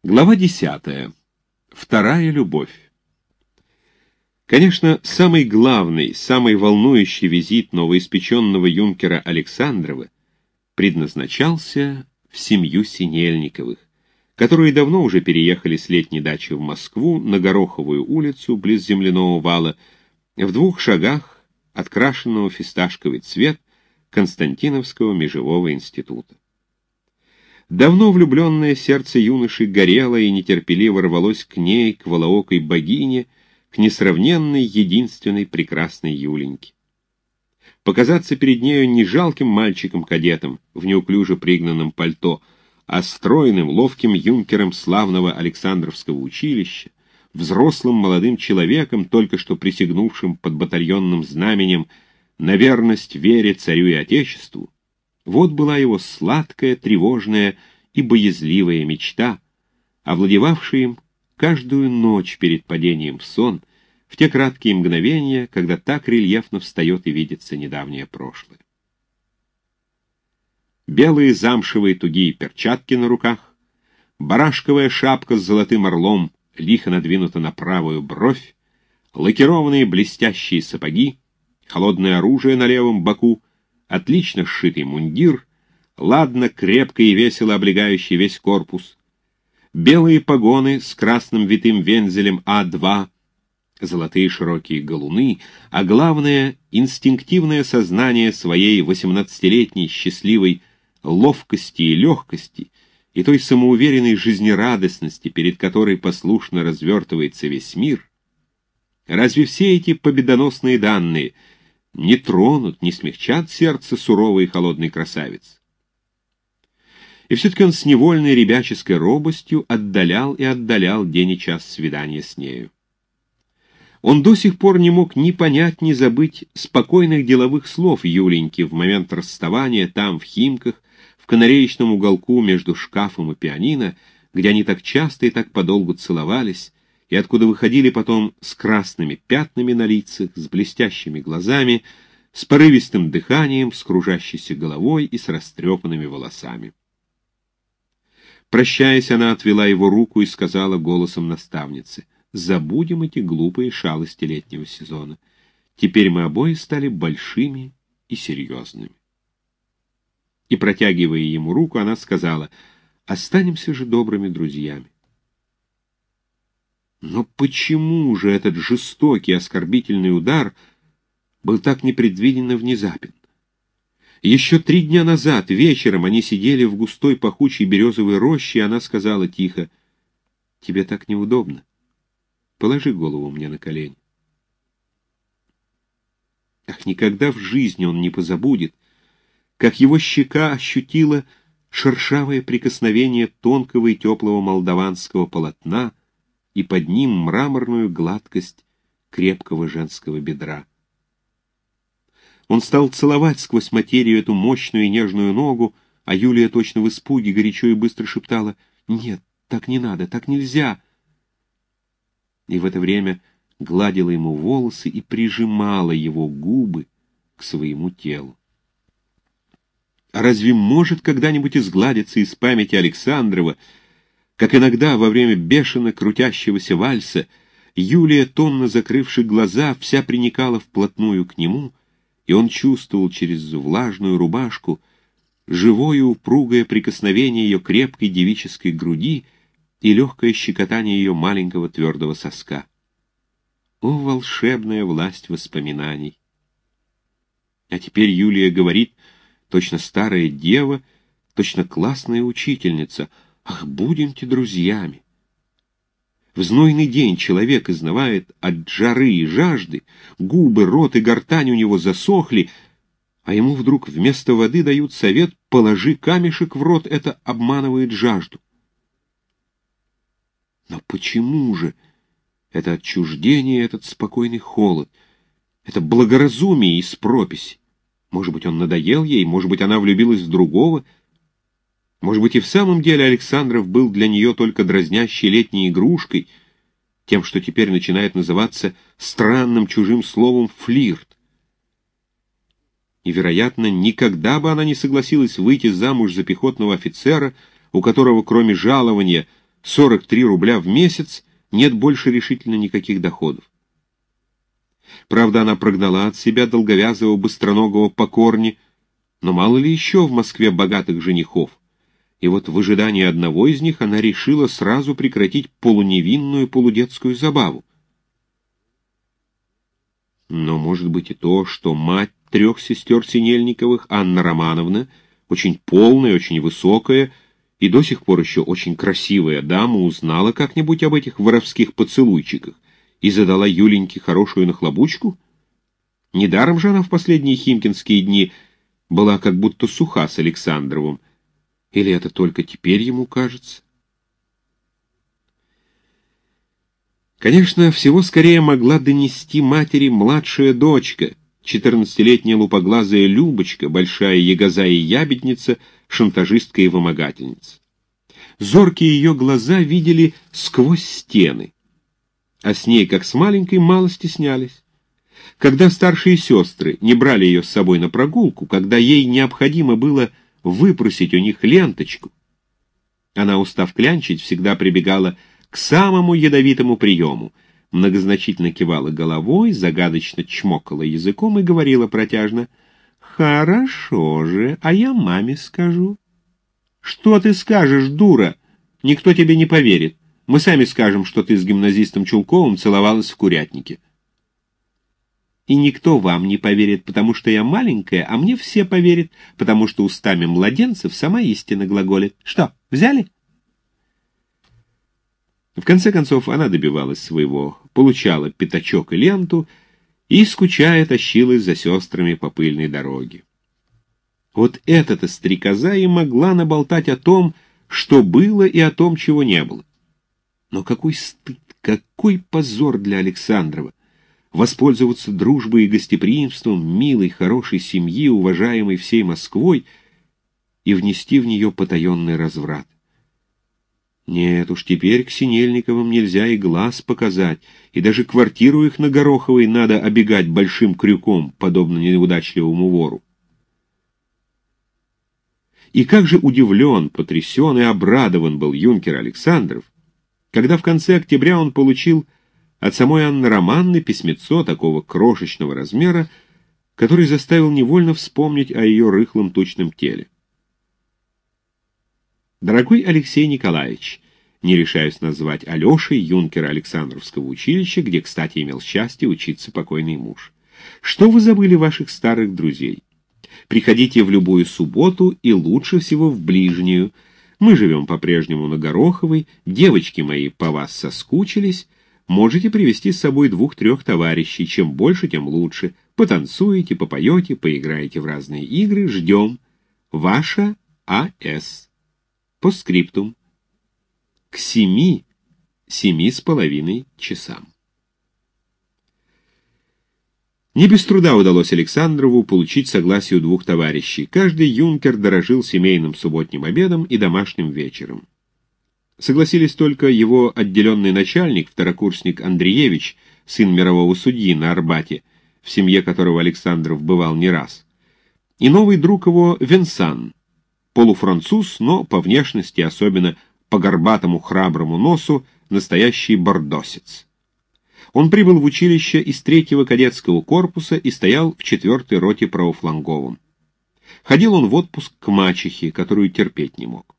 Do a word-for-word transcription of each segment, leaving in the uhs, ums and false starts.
Глава десятая. Вторая любовь. Конечно, самый главный, самый волнующий визит новоиспеченного юнкера Александрова предназначался в семью Синельниковых, которые давно уже переехали с летней дачи в Москву на Гороховую улицу, близ земляного вала, в двух шагах от крашенного фисташковый цвет Константиновского межевого института. Давно влюбленное сердце юноши горело и нетерпеливо рвалось к ней, к волоокой богине, к несравненной, единственной прекрасной Юленьке. Показаться перед нею не жалким мальчиком-кадетом в неуклюже пригнанном пальто, а стройным, ловким юнкером славного Александровского училища, взрослым молодым человеком, только что присягнувшим под батальонным знаменем на верность вере царю и отечеству, вот была его сладкая, тревожная и боязливая мечта, овладевавшая им каждую ночь перед падением в сон, в те краткие мгновения, когда так рельефно встает и видится недавнее прошлое. Белые замшевые тугие перчатки на руках, барашковая шапка с золотым орлом лихо надвинута на правую бровь, лакированные блестящие сапоги, холодное оружие на левом боку, отлично сшитый мундир, ладно, крепко и весело облегающий весь корпус, белые погоны с красным витым вензелем А два, золотые широкие галуны, а главное — инстинктивное сознание своей восемнадцатилетней счастливой ловкости и легкости и той самоуверенной жизнерадостности, перед которой послушно развертывается весь мир. Разве все эти победоносные данные не тронут, не смягчат сердце суровой и холодной красавицы? И все-таки он с невольной ребяческой робостью отдалял и отдалял день и час свидания с нею. Он до сих пор не мог ни понять, ни забыть спокойных деловых слов Юленьки в момент расставания там, в Химках, в канареечном уголку между шкафом и пианино, где они так часто и так подолгу целовались, и откуда выходили потом с красными пятнами на лицах, с блестящими глазами, с порывистым дыханием, с кружащейся головой и с растрепанными волосами. Прощаясь, она отвела его руку и сказала голосом наставницы: «Забудем эти глупые шалости летнего сезона. Теперь мы обои стали большими и серьезными». И, протягивая ему руку, она сказала: «Останемся же добрыми друзьями». Но почему же этот жестокий, оскорбительный удар был так непредвиденно внезапен? Еще три дня назад, вечером, они сидели в густой пахучей березовой роще, и она сказала тихо: «Тебе так неудобно. Положи голову мне на колени». Ах, никогда в жизни он не позабудет, как его щека ощутила шершавое прикосновение тонкого и теплого молдаванского полотна, и под ним мраморную гладкость крепкого женского бедра. Он стал целовать сквозь материю эту мощную и нежную ногу, а Юлия точно в испуге горячо и быстро шептала: «Нет, так не надо, так нельзя». И в это время гладила ему волосы и прижимала его губы к своему телу. А разве может когда-нибудь изгладиться из памяти Александрова, как иногда во время бешено крутящегося вальса Юлия, томно закрывши глаза, вся приникала вплотную к нему, и он чувствовал через влажную рубашку живое упругое прикосновение ее крепкой девической груди и легкое щекотание ее маленького твердого соска. О, волшебная власть воспоминаний! А теперь Юлия говорит, точно старая дева, точно классная учительница: «Ах, будемте друзьями». В знойный день человек изнывает от жары и жажды, губы, рот и гортань у него засохли, а ему вдруг вместо воды дают совет: «Положи камешек в рот, это обманывает жажду». Но почему же это отчуждение, этот спокойный холод, это благоразумие из прописи? Может быть, он надоел ей, может быть, она влюбилась в другого. Может быть, и в самом деле Александров был для нее только дразнящей летней игрушкой, тем, что теперь начинает называться странным чужим словом «флирт». И, вероятно, никогда бы она не согласилась выйти замуж за пехотного офицера, у которого, кроме жалования, сорок три рубля в месяц, нет больше решительно никаких доходов. Правда, она прогнала от себя долговязого быстроногого Покорни, но мало ли еще в Москве богатых женихов. И вот в ожидании одного из них она решила сразу прекратить полуневинную полудетскую забаву. Но может быть и то, что мать трех сестер Синельниковых, Анна Романовна, очень полная, очень высокая и до сих пор еще очень красивая дама, узнала как-нибудь об этих воровских поцелуйчиках и задала Юленьке хорошую нахлобучку? Недаром же она в последние химкинские дни была как будто суха с Александровым. Или это только теперь ему кажется? Конечно, всего скорее могла донести матери младшая дочка, четырнадцатилетняя лупоглазая Любочка, большая ягоза и ябедница, шантажистка и вымогательница. Зоркие ее глаза видели сквозь стены, а с ней, как с маленькой, мало стеснялись. Когда старшие сестры не брали ее с собой на прогулку, когда ей необходимо было выпросить у них ленточку, она, устав клянчить, всегда прибегала к самому ядовитому приему, многозначительно кивала головой, загадочно чмокала языком и говорила протяжно: «Хорошо же, а я маме скажу». «Что ты скажешь, дура? Никто тебе не поверит. Мы сами скажем, что ты с гимназистом Чулковым целовалась в курятнике». «И никто вам не поверит, потому что я маленькая, а мне все поверят, потому что устами младенцев сама истина глаголит. Что, взяли?» В конце концов, она добивалась своего, получала пятачок и ленту и, скучая, тащилась за сестрами по пыльной дороге. Вот эта-то стрекоза и могла наболтать о том, что было, и о том, чего не было. Но какой стыд, какой позор для Александрова! Воспользоваться дружбой и гостеприимством милой, хорошей семьи, уважаемой всей Москвой, и внести в нее потаенный разврат. Нет уж, теперь к Синельниковым нельзя и глаз показать, и даже квартиру их на Гороховой надо обегать большим крюком, подобно неудачливому вору. И как же удивлен, потрясен и обрадован был юнкер Александров, когда в конце октября он получил от самой Анны Романовны письмецо такого крошечного размера, который заставил невольно вспомнить о ее рыхлом тучном теле. «Дорогой Алексей Николаевич», не решаюсь назвать Алешей, юнкера Александровского училища, где, кстати, имел счастье учиться покойный муж, «что вы забыли ваших старых друзей? Приходите в любую субботу и лучше всего в ближнюю. Мы живем по-прежнему на Гороховой, девочки мои по вас соскучились, можете привезти с собой двух-трех товарищей, чем больше, тем лучше. Потанцуете, попоете, поиграете в разные игры, ждем. Ваша А С Постскриптум. К семи, семи с половиной часам». Не без труда удалось Александрову получить согласие у двух товарищей. Каждый юнкер дорожил семейным субботним обедом и домашним вечером. Согласились только его отделенный начальник, второкурсник Андреевич, сын мирового судьи на Арбате, в семье которого Александров бывал не раз, и новый друг его Венсан, полуфранцуз, но по внешности, особенно по горбатому храброму носу, настоящий бордосец. Он прибыл в училище из третьего кадетского корпуса и стоял в четвертой роте правофланговым. Ходил он в отпуск к мачехе, которую терпеть не мог.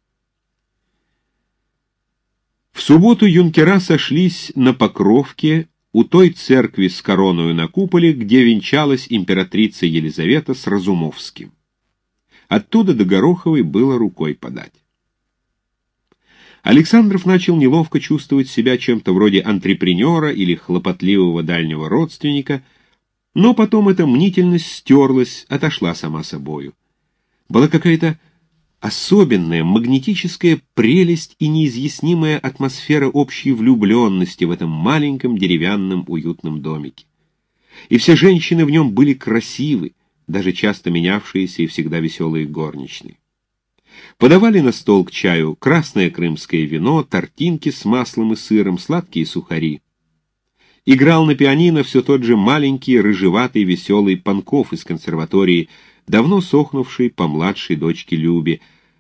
В субботу юнкера сошлись на Покровке у той церкви с короною на куполе, где венчалась императрица Елизавета с Разумовским. Оттуда до Гороховой было рукой подать. Александров начал неловко чувствовать себя чем-то вроде антрепренера или хлопотливого дальнего родственника, но потом эта мнительность стерлась, отошла сама собою. Была какая-то особенная магнетическая прелесть и неизъяснимая атмосфера общей влюбленности в этом маленьком деревянном уютном домике. И все женщины в нем были красивы, даже часто менявшиеся и всегда веселые горничные. Подавали на стол к чаю красное крымское вино, тортинки с маслом и сыром, сладкие сухари. Играл на пианино все тот же маленький, рыжеватый, веселый Панков из консерватории, давно сохнувший по младшей дочке Любе,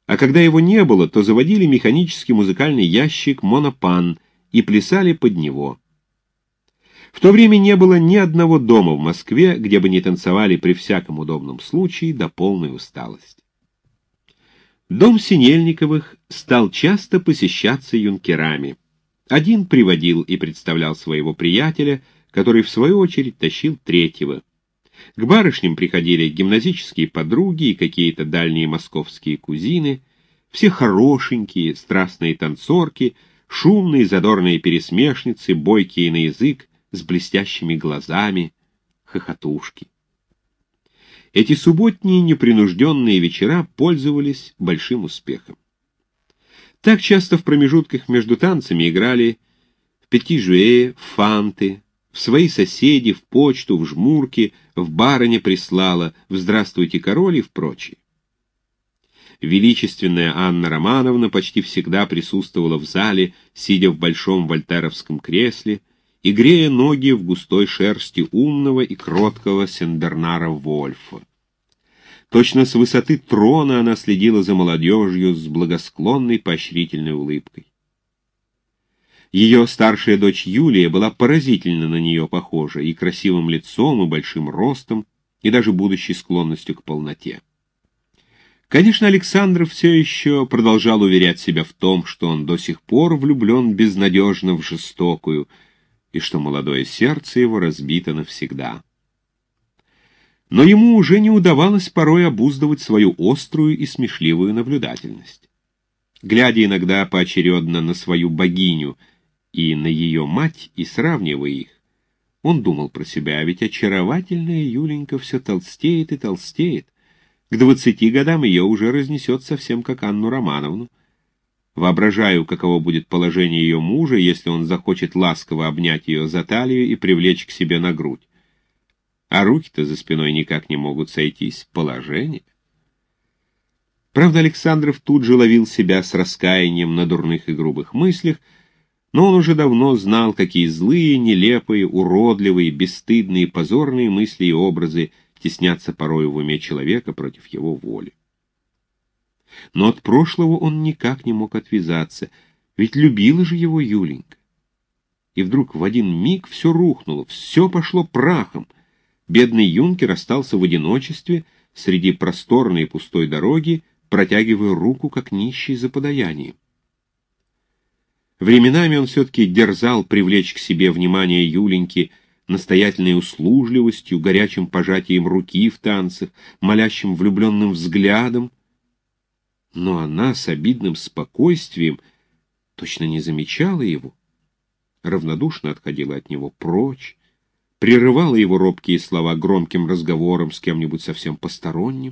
А когда его не было, то заводили механический музыкальный ящик «Монопан» и плясали под него. В то время не было ни одного дома в Москве, где бы не танцевали при всяком удобном случае до полной усталости. Дом Синельниковых стал часто посещаться юнкерами. Один приводил и представлял своего приятеля, который, в свою очередь, тащил третьего. К барышням приходили гимназические подруги и какие-то дальние московские кузины, все хорошенькие, страстные танцорки, шумные задорные пересмешницы, бойкие на язык, с блестящими глазами, хохотушки. Эти субботние непринужденные вечера пользовались большим успехом. Так часто в промежутках между танцами играли в пяти-жуэ, в фанты, в свои соседи, в почту, в жмурки, в барыня прислала, в «Здравствуйте, король» и в прочее. Величественная Анна Романовна почти всегда присутствовала в зале, сидя в большом вольтеровском кресле и грея ноги в густой шерсти умного и кроткого Сендернара Вольфа. Точно с высоты трона она следила за молодежью с благосклонной поощрительной улыбкой. Ее старшая дочь Юлия была поразительно на нее похожа и красивым лицом, и большим ростом, и даже будущей склонностью к полноте. Конечно, Александр все еще продолжал уверять себя в том, что он до сих пор влюблен безнадежно в жестокую, и что молодое сердце его разбито навсегда. Но ему уже не удавалось порой обуздывать свою острую и смешливую наблюдательность. Глядя иногда поочередно на свою богиню и на ее мать и сравнивая их, он думал про себя, а ведь очаровательная Юленька все толстеет и толстеет. К двадцати годам ее уже разнесет совсем как Анну Романовну. Воображаю, каково будет положение ее мужа, если он захочет ласково обнять ее за талию и привлечь к себе на грудь. А руки-то за спиной никак не могут сойтись. Положение. Правда, Александров тут же ловил себя с раскаянием на дурных и грубых мыслях, но он уже давно знал, какие злые, нелепые, уродливые, бесстыдные, позорные мысли и образы теснятся порою в уме человека против его воли. Но от прошлого он никак не мог отвязаться, ведь любила же его Юленька. И вдруг в один миг все рухнуло, все пошло прахом. Бедный юнкер остался в одиночестве среди просторной и пустой дороги, протягивая руку, как нищий за подаянием. Временами он все-таки дерзал привлечь к себе внимание Юленьки настоятельной услужливостью, горячим пожатием руки в танцах, молящим влюбленным взглядом, но она с обидным спокойствием точно не замечала его, равнодушно отходила от него прочь, прерывала его робкие слова громким разговором с кем-нибудь совсем посторонним.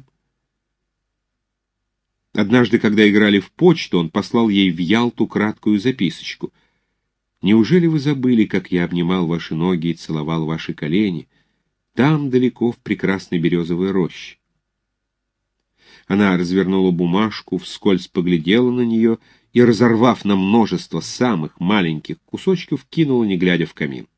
Однажды, когда играли в почту, он послал ей в Ялту краткую записочку. «Неужели вы забыли, как я обнимал ваши ноги и целовал ваши колени? Там, далеко, в прекрасной березовой роще». Она развернула бумажку, вскользь поглядела на нее и, разорвав на множество самых маленьких кусочков, кинула, не глядя, в камин.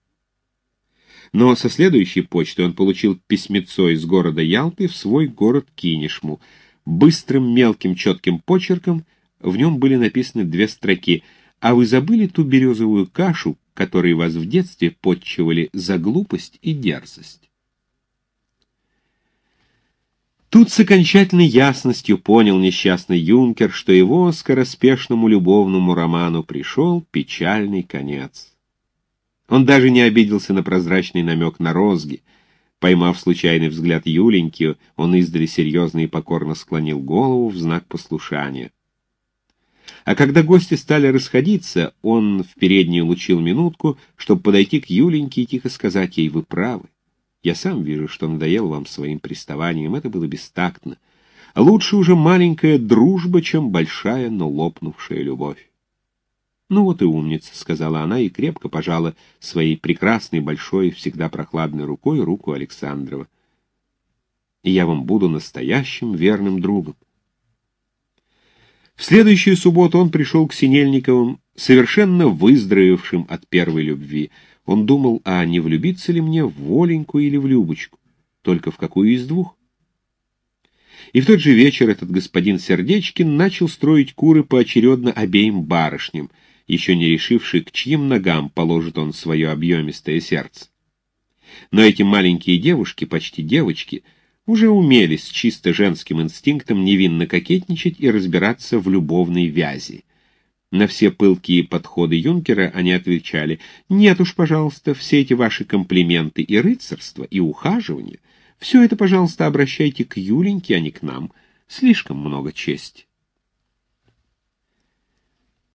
Но со следующей почты он получил письмецо из города Ялты в свой город Кинешму. Быстрым, мелким, четким почерком в нем были написаны две строки: «А вы забыли ту березовую кашу, которой вас в детстве подчивали за глупость и дерзость?» Тут с окончательной ясностью понял несчастный юнкер, что его скороспешному любовному роману пришел печальный конец. Он даже не обиделся на прозрачный намек на розги. Поймав случайный взгляд Юленьки, он издали серьезно и покорно склонил голову в знак послушания. А когда гости стали расходиться, он в переднюю лучил минутку, чтобы подойти к Юленьке и тихо сказать ей: «Вы правы. Я сам вижу, что надоел вам своим приставанием. Это было бестактно. Лучше уже маленькая дружба, чем большая, но лопнувшая любовь». «Ну вот и умница», — сказала она и крепко пожала своей прекрасной, большой, всегда прохладной рукой руку Александрова. «И я вам буду настоящим верным другом». В следующую субботу он пришел к Синельниковым, совершенно выздоровевшим от первой любви. Он думал, а не влюбиться ли мне в Воленьку или в Любочку, только в какую из двух? И в тот же вечер этот господин Сердечкин начал строить куры поочередно обеим барышням, еще не решивший, к чьим ногам положит он свое объемистое сердце. Но эти маленькие девушки, почти девочки, уже умели с чисто женским инстинктом невинно кокетничать и разбираться в любовной вязи. На все пылкие подходы юнкера они отвечали: «Нет уж, пожалуйста, все эти ваши комплименты и рыцарство, и ухаживания, все это, пожалуйста, обращайте к Юленьке, а не к нам. Слишком много чести».